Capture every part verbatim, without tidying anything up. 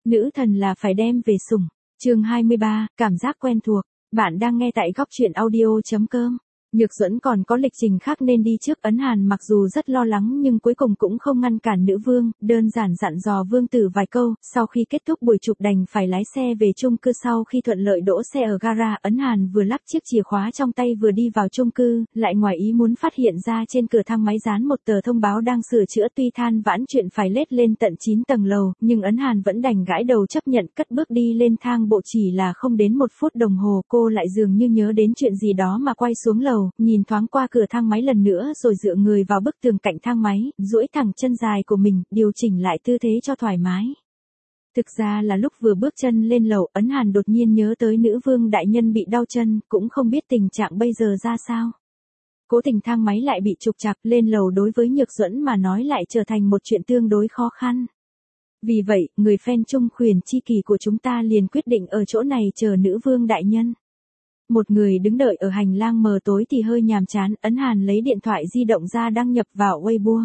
Nữ thần là phải đem về sủng. Chương hai mươi ba, cảm giác quen thuộc. Bạn đang nghe tại góc truyện audio chấm com. Nhược Duẫn còn có lịch trình khác nên đi trước. Ấn Hàn mặc dù rất lo lắng nhưng cuối cùng cũng không ngăn cản nữ vương, đơn giản dặn dò vương tử vài câu, sau khi kết thúc buổi chụp đành phải lái xe về chung cư. Sau khi thuận lợi đỗ xe ở gara, Ấn Hàn vừa lắp chiếc chìa khóa trong tay vừa đi vào chung cư, lại ngoài ý muốn phát hiện ra trên cửa thang máy dán một tờ thông báo đang sửa chữa. Tuy than vãn chuyện phải lết lên tận chín tầng lầu, nhưng Ấn Hàn vẫn đành gãi đầu chấp nhận, cất bước đi lên thang bộ. Chỉ là không đến một phút đồng hồ, cô lại dường như nhớ đến chuyện gì đó mà quay xuống lầu, nhìn thoáng qua cửa thang máy lần nữa rồi dựa người vào bức tường cạnh thang máy, duỗi thẳng chân dài của mình, điều chỉnh lại tư thế cho thoải mái. Thực ra là lúc vừa bước chân lên lầu, Ấn Hàn đột nhiên nhớ tới nữ vương đại nhân bị đau chân, cũng không biết tình trạng bây giờ ra sao. Cố tình thang máy lại bị trục trặc, lên lầu đối với Nhược Duẫn mà nói lại trở thành một chuyện tương đối khó khăn. Vì vậy, người fan trung khuyển chi kỳ của chúng ta liền quyết định ở chỗ này chờ nữ vương đại nhân. Một người đứng đợi ở hành lang mờ tối thì hơi nhàm chán, Ấn Hàn lấy điện thoại di động ra đăng nhập vào Weibo.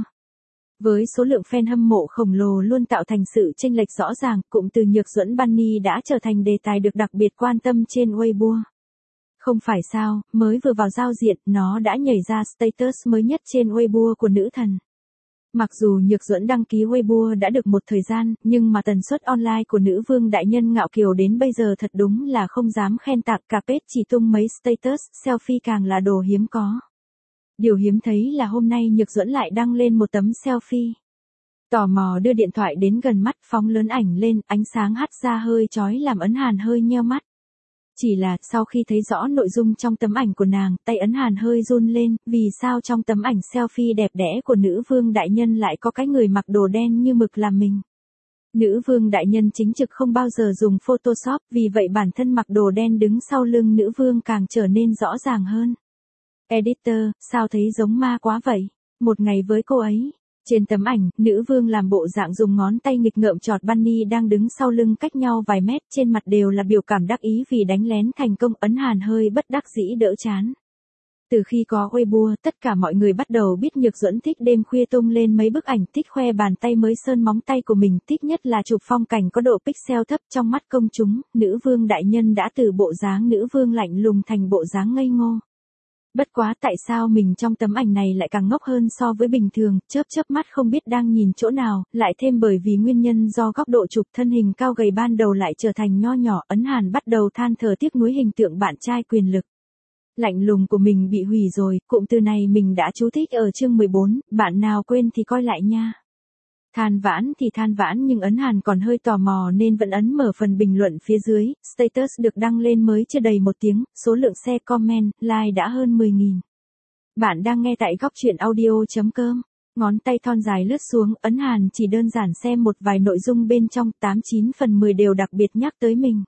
Với số lượng fan hâm mộ khổng lồ luôn tạo thành sự chênh lệch rõ ràng, cụm từ Nhược Duẫn Bunny đã trở thành đề tài được đặc biệt quan tâm trên Weibo. Không phải sao, mới vừa vào giao diện, nó đã nhảy ra status mới nhất trên Weibo của nữ thần. Mặc dù Nhược Duẫn đăng ký Weibo đã được một thời gian, nhưng mà tần suất online của nữ vương đại nhân ngạo kiều đến bây giờ thật đúng là không dám khen tặng, cả page chỉ tung mấy status, selfie càng là đồ hiếm có. Điều hiếm thấy là hôm nay Nhược Duẫn lại đăng lên một tấm selfie. Tò mò đưa điện thoại đến gần mắt, phóng lớn ảnh lên, ánh sáng hắt ra hơi chói làm Ấn Hàn hơi nheo mắt. Chỉ là, sau khi thấy rõ nội dung trong tấm ảnh của nàng, tay Ấn Hàn hơi run lên, vì sao trong tấm ảnh selfie đẹp đẽ của nữ vương đại nhân lại có cái người mặc đồ đen như mực làm mình. Nữ vương đại nhân chính trực không bao giờ dùng Photoshop, vì vậy bản thân mặc đồ đen đứng sau lưng nữ vương càng trở nên rõ ràng hơn. Editor, sao thấy giống ma quá vậy? Một ngày với cô ấy. Trên tấm ảnh, nữ vương làm bộ dạng dùng ngón tay nghịch ngợm chọt Bunny đang đứng sau lưng cách nhau vài mét, trên mặt đều là biểu cảm đắc ý vì đánh lén thành công. Ấn Hàn hơi bất đắc dĩ đỡ chán. Từ khi có Weibo, tất cả mọi người bắt đầu biết Nhược Duẫn thích đêm khuya tung lên mấy bức ảnh, thích khoe bàn tay mới sơn móng tay của mình, thích nhất là chụp phong cảnh có độ pixel thấp. Trong mắt công chúng, nữ vương đại nhân đã từ bộ dáng nữ vương lạnh lùng thành bộ dáng ngây ngô. Bất quá tại sao mình trong tấm ảnh này lại càng ngốc hơn so với bình thường, chớp chớp mắt không biết đang nhìn chỗ nào, lại thêm bởi vì nguyên nhân do góc độ chụp thân hình cao gầy ban đầu lại trở thành nho nhỏ. Ấn Hàn bắt đầu than thở tiếc nuối hình tượng bạn trai quyền lực lạnh lùng của mình bị hủy rồi, cụm từ này mình đã chú thích ở chương mười bốn, bạn nào quên thì coi lại nha. Than vãn thì than vãn nhưng Ấn Hàn còn hơi tò mò nên vẫn ấn mở phần bình luận phía dưới, status được đăng lên mới chưa đầy một tiếng, số lượng share comment, like đã hơn mười nghìn. Bạn đang nghe tại góc truyện audio chấm com. Ngón tay thon dài lướt xuống, Ấn Hàn chỉ đơn giản xem một vài nội dung bên trong, tám chín phần mười đều đặc biệt nhắc tới mình.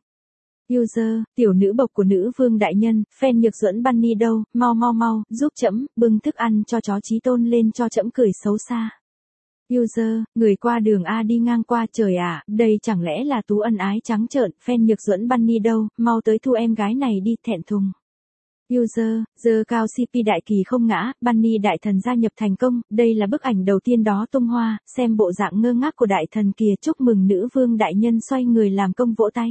User, tiểu nữ bộc của nữ vương đại nhân, fan Nhược Duẫn Bunny đâu, mau mau mau, giúp trẫm, bưng thức ăn cho chó Chí Tôn lên cho trẫm cười xấu xa. User, người qua đường A đi ngang qua, trời ạ, à, đây chẳng lẽ là Tú ân ái trắng trợn, fan Nhược Duẫn Bunny đâu, mau tới thu em gái này đi, thẹn thùng. User, giờ cao xê pê đại kỳ không ngã, Bunny đại thần gia nhập thành công, đây là bức ảnh đầu tiên đó tung hoa, xem bộ dạng ngơ ngác của đại thần kìa, chúc mừng nữ vương đại nhân, xoay người làm công vỗ tay.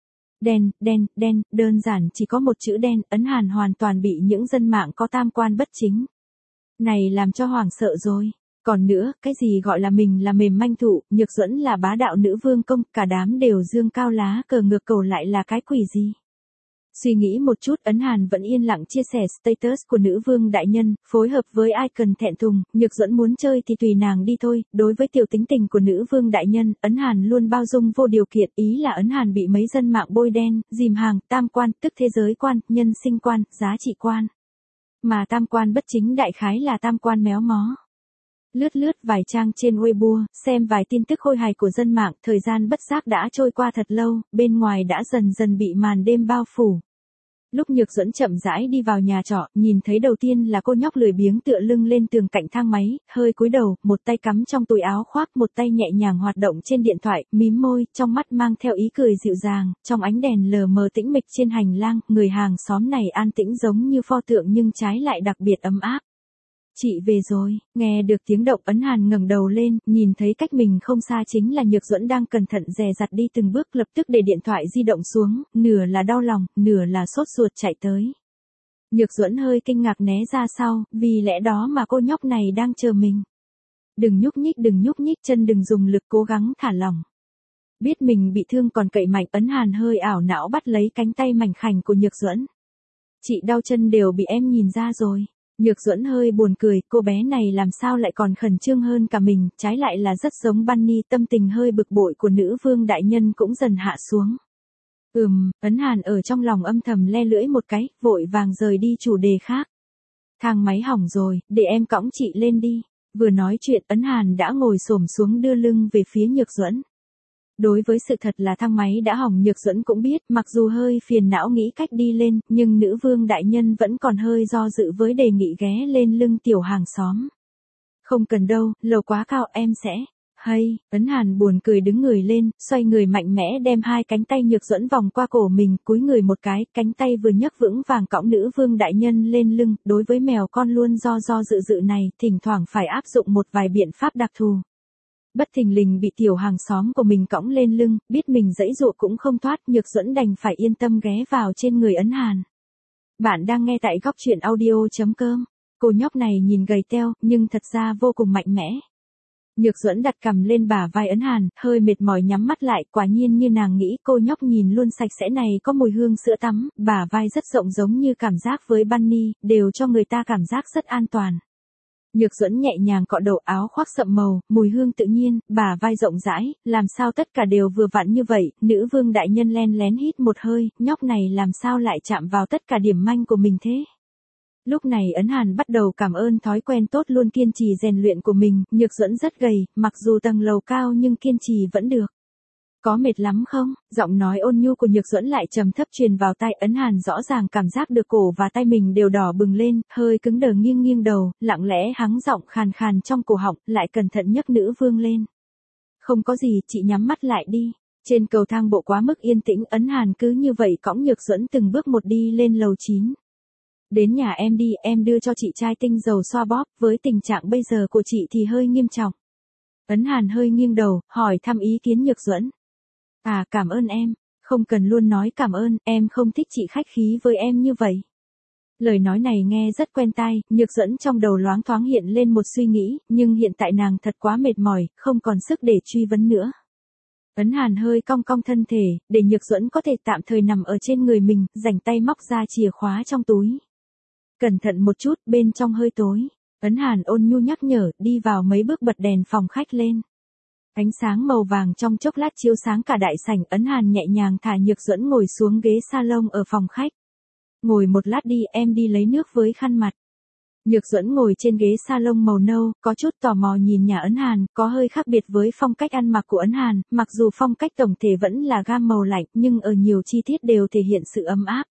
Đen, đen, đen, đơn giản chỉ có một chữ đen. Ấn Hàn hoàn toàn bị những dân mạng có tam quan bất chính này làm cho hoảng sợ rồi. Còn nữa, cái gì gọi là mình là mềm manh thụ, Nhược Duẫn là bá đạo nữ vương công, cả đám đều dương cao lá cờ ngược cầu lại là cái quỷ gì? Suy nghĩ một chút, Ấn Hàn vẫn yên lặng chia sẻ status của nữ vương đại nhân, phối hợp với icon thẹn thùng. Nhược Duẫn muốn chơi thì tùy nàng đi thôi. Đối với tiểu tính tình của nữ vương đại nhân, Ấn Hàn luôn bao dung vô điều kiện, ý là Ấn Hàn bị mấy dân mạng bôi đen, dìm hàng, tam quan, tức thế giới quan, nhân sinh quan, giá trị quan. Mà tam quan bất chính đại khái là tam quan méo mó. Lướt lướt vài trang trên Weibo, xem vài tin tức khôi hài của dân mạng, thời gian bất giác đã trôi qua thật lâu, bên ngoài đã dần dần bị màn đêm bao phủ. Lúc Nhược Duẫn chậm rãi đi vào nhà trọ, nhìn thấy đầu tiên là cô nhóc lười biếng tựa lưng lên tường cạnh thang máy, hơi cúi đầu, một tay cắm trong túi áo khoác, một tay nhẹ nhàng hoạt động trên điện thoại, mím môi, trong mắt mang theo ý cười dịu dàng. Trong ánh đèn lờ mờ tĩnh mịch trên hành lang, người hàng xóm này an tĩnh giống như pho tượng nhưng trái lại đặc biệt ấm áp. Chị về rồi, nghe được tiếng động Ấn Hàn ngẩng đầu lên, nhìn thấy cách mình không xa chính là Nhược Duẫn đang cẩn thận dè dặt đi từng bước, lập tức để điện thoại di động xuống, nửa là đau lòng, nửa là sốt ruột chạy tới. Nhược Duẫn hơi kinh ngạc né ra sau, vì lẽ đó mà cô nhóc này đang chờ mình. Đừng nhúc nhích, đừng nhúc nhích, chân đừng dùng lực, cố gắng thả lỏng. Biết mình bị thương còn cậy mạnh, Ấn Hàn hơi ảo não bắt lấy cánh tay mảnh khảnh của Nhược Duẫn. Chị đau chân đều bị em nhìn ra rồi. Nhược Duẫn hơi buồn cười, cô bé này làm sao lại còn khẩn trương hơn cả mình, trái lại là rất giống Bunny. Tâm tình hơi bực bội của nữ vương đại nhân cũng dần hạ xuống. Ừm, Ấn Hàn ở trong lòng âm thầm le lưỡi một cái, vội vàng rời đi chủ đề khác. Thang máy hỏng rồi, để em cõng chị lên đi. Vừa nói chuyện Ấn Hàn đã ngồi xổm xuống đưa lưng về phía Nhược Duẫn. Đối với sự thật là thang máy đã hỏng, Nhược Duẫn cũng biết, mặc dù hơi phiền não nghĩ cách đi lên, nhưng nữ vương đại nhân vẫn còn hơi do dự với đề nghị ghé lên lưng tiểu hàng xóm. Không cần đâu, lầu quá cao, em sẽ. Hay, Ấn Hàn buồn cười đứng người lên, xoay người mạnh mẽ đem hai cánh tay Nhược Duẫn vòng qua cổ mình, cúi người một cái, cánh tay vừa nhấc vững vàng cõng nữ vương đại nhân lên lưng. Đối với mèo con luôn do do dự dự này, thỉnh thoảng phải áp dụng một vài biện pháp đặc thù. Bất thình lình bị tiểu hàng xóm của mình cõng lên lưng, biết mình giãy giụa cũng không thoát, Nhược Duẫn đành phải yên tâm ghé vào trên người Ấn Hàn. Bạn đang nghe tại góc truyện audio chấm com. Cô nhóc này nhìn gầy teo, nhưng thật ra vô cùng mạnh mẽ. Nhược Duẫn đặt cằm lên bả vai Ấn Hàn, hơi mệt mỏi nhắm mắt lại, quả nhiên như nàng nghĩ, cô nhóc nhìn luôn sạch sẽ này có mùi hương sữa tắm, bả vai rất rộng giống như cảm giác với Bunny, đều cho người ta cảm giác rất an toàn. Nhược Duẫn nhẹ nhàng cọ đầu, áo khoác sậm màu, mùi hương tự nhiên, bả vai rộng rãi, làm sao tất cả đều vừa vặn như vậy. Nữ vương đại nhân len lén hít một hơi, nhóc này làm sao lại chạm vào tất cả điểm manh của mình thế. Lúc này Ấn Hàn bắt đầu cảm ơn thói quen tốt luôn kiên trì rèn luyện của mình. Nhược Duẫn rất gầy, mặc dù tầng lầu cao nhưng kiên trì vẫn được. Có mệt lắm không? Giọng nói ôn nhu của Nhược Duẫn lại trầm thấp truyền vào tai Ấn Hàn, rõ ràng cảm giác được cổ và tay mình đều đỏ bừng lên, hơi cứng đờ nghiêng nghiêng đầu, lặng lẽ hắng giọng khàn khàn trong cổ họng, lại cẩn thận nhấc nữ vương lên. Không có gì, chị nhắm mắt lại đi. Trên cầu thang bộ quá mức yên tĩnh, Ấn Hàn cứ như vậy cõng Nhược Duẫn từng bước một đi lên lầu chín. Đến nhà em đi, em đưa cho chị chai tinh dầu xoa bóp, với tình trạng bây giờ của chị thì hơi nghiêm trọng. Ấn Hàn hơi nghiêng đầu, hỏi thăm ý kiến Nhược Duẫn. À, cảm ơn em, không cần luôn nói cảm ơn, em không thích chị khách khí với em như vậy. Lời nói này nghe rất quen tai, Nhược Duẫn trong đầu loáng thoáng hiện lên một suy nghĩ, nhưng hiện tại nàng thật quá mệt mỏi, không còn sức để truy vấn nữa. Ấn Hàn hơi cong cong thân thể, để Nhược Duẫn có thể tạm thời nằm ở trên người mình, rảnh tay móc ra chìa khóa trong túi. Cẩn thận một chút, bên trong hơi tối. Ấn Hàn ôn nhu nhắc nhở, đi vào mấy bước bật đèn phòng khách lên. Ánh sáng màu vàng trong chốc lát chiếu sáng cả đại sảnh, Ấn Hàn nhẹ nhàng thả Nhược Duẫn ngồi xuống ghế salon ở phòng khách. Ngồi một lát đi, em đi lấy nước với khăn mặt. Nhược Duẫn ngồi trên ghế salon màu nâu, có chút tò mò nhìn nhà Ấn Hàn, có hơi khác biệt với phong cách ăn mặc của Ấn Hàn, mặc dù phong cách tổng thể vẫn là gam màu lạnh, nhưng ở nhiều chi tiết đều thể hiện sự ấm áp.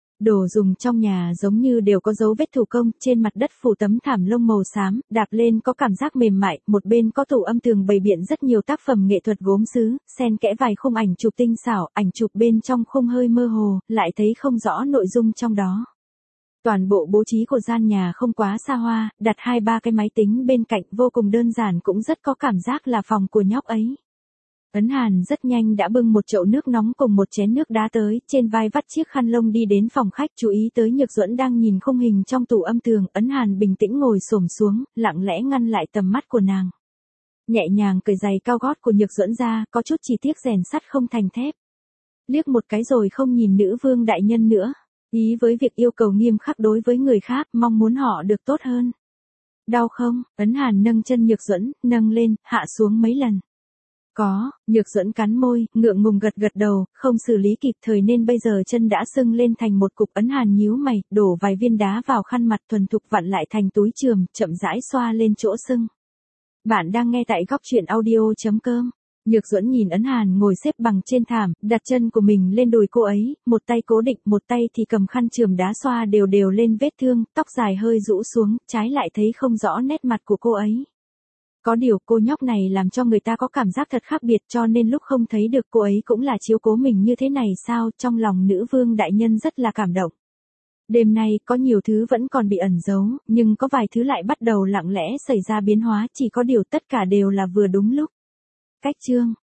Đồ dùng trong nhà giống như đều có dấu vết thủ công, trên mặt đất phủ tấm thảm lông màu xám, đạp lên có cảm giác mềm mại, một bên có tủ âm tường bày biện rất nhiều tác phẩm nghệ thuật gốm sứ, xen kẽ vài khung ảnh chụp tinh xảo, ảnh chụp bên trong khung hơi mơ hồ, lại thấy không rõ nội dung trong đó. Toàn bộ bố trí của gian nhà không quá xa hoa, đặt hai ba cái máy tính bên cạnh vô cùng đơn giản, cũng rất có cảm giác là phòng của nhóc ấy. Ấn Hàn rất nhanh đã bưng một chậu nước nóng cùng một chén nước đá tới, trên vai vắt chiếc khăn lông đi đến phòng khách, chú ý tới Nhược Duẫn đang nhìn khung hình trong tủ âm tường. Ấn Hàn bình tĩnh ngồi xổm xuống, lặng lẽ ngăn lại tầm mắt của nàng. Nhẹ nhàng cởi giày cao gót của Nhược Duẫn ra, có chút chi tiết rèn sắt không thành thép. Liếc một cái rồi không nhìn nữ vương đại nhân nữa, ý với việc yêu cầu nghiêm khắc đối với người khác, mong muốn họ được tốt hơn. Đau không? Ấn Hàn nâng chân Nhược Duẫn, nâng lên, hạ xuống mấy lần. Có, Nhược Duẫn cắn môi, ngượng ngùng gật gật đầu, không xử lý kịp thời nên bây giờ chân đã sưng lên thành một cục. Ấn Hàn nhíu mày, đổ vài viên đá vào khăn mặt, thuần thục vặn lại thành túi chườm, chậm rãi xoa lên chỗ sưng. Bạn đang nghe tại góc truyện audio chấm com. Nhược Duẫn nhìn Ấn Hàn ngồi xếp bằng trên thảm, đặt chân của mình lên đùi cô ấy, một tay cố định, một tay thì cầm khăn chườm đá xoa đều đều lên vết thương, tóc dài hơi rũ xuống, trái lại thấy không rõ nét mặt của cô ấy. Có điều cô nhóc này làm cho người ta có cảm giác thật khác biệt, cho nên lúc không thấy được cô ấy cũng là chiếu cố mình như thế này sao, trong lòng nữ vương đại nhân rất là cảm động. Đêm nay có nhiều thứ vẫn còn bị ẩn giấu, nhưng có vài thứ lại bắt đầu lặng lẽ xảy ra biến hóa, chỉ có điều tất cả đều là vừa đúng lúc. Cách chương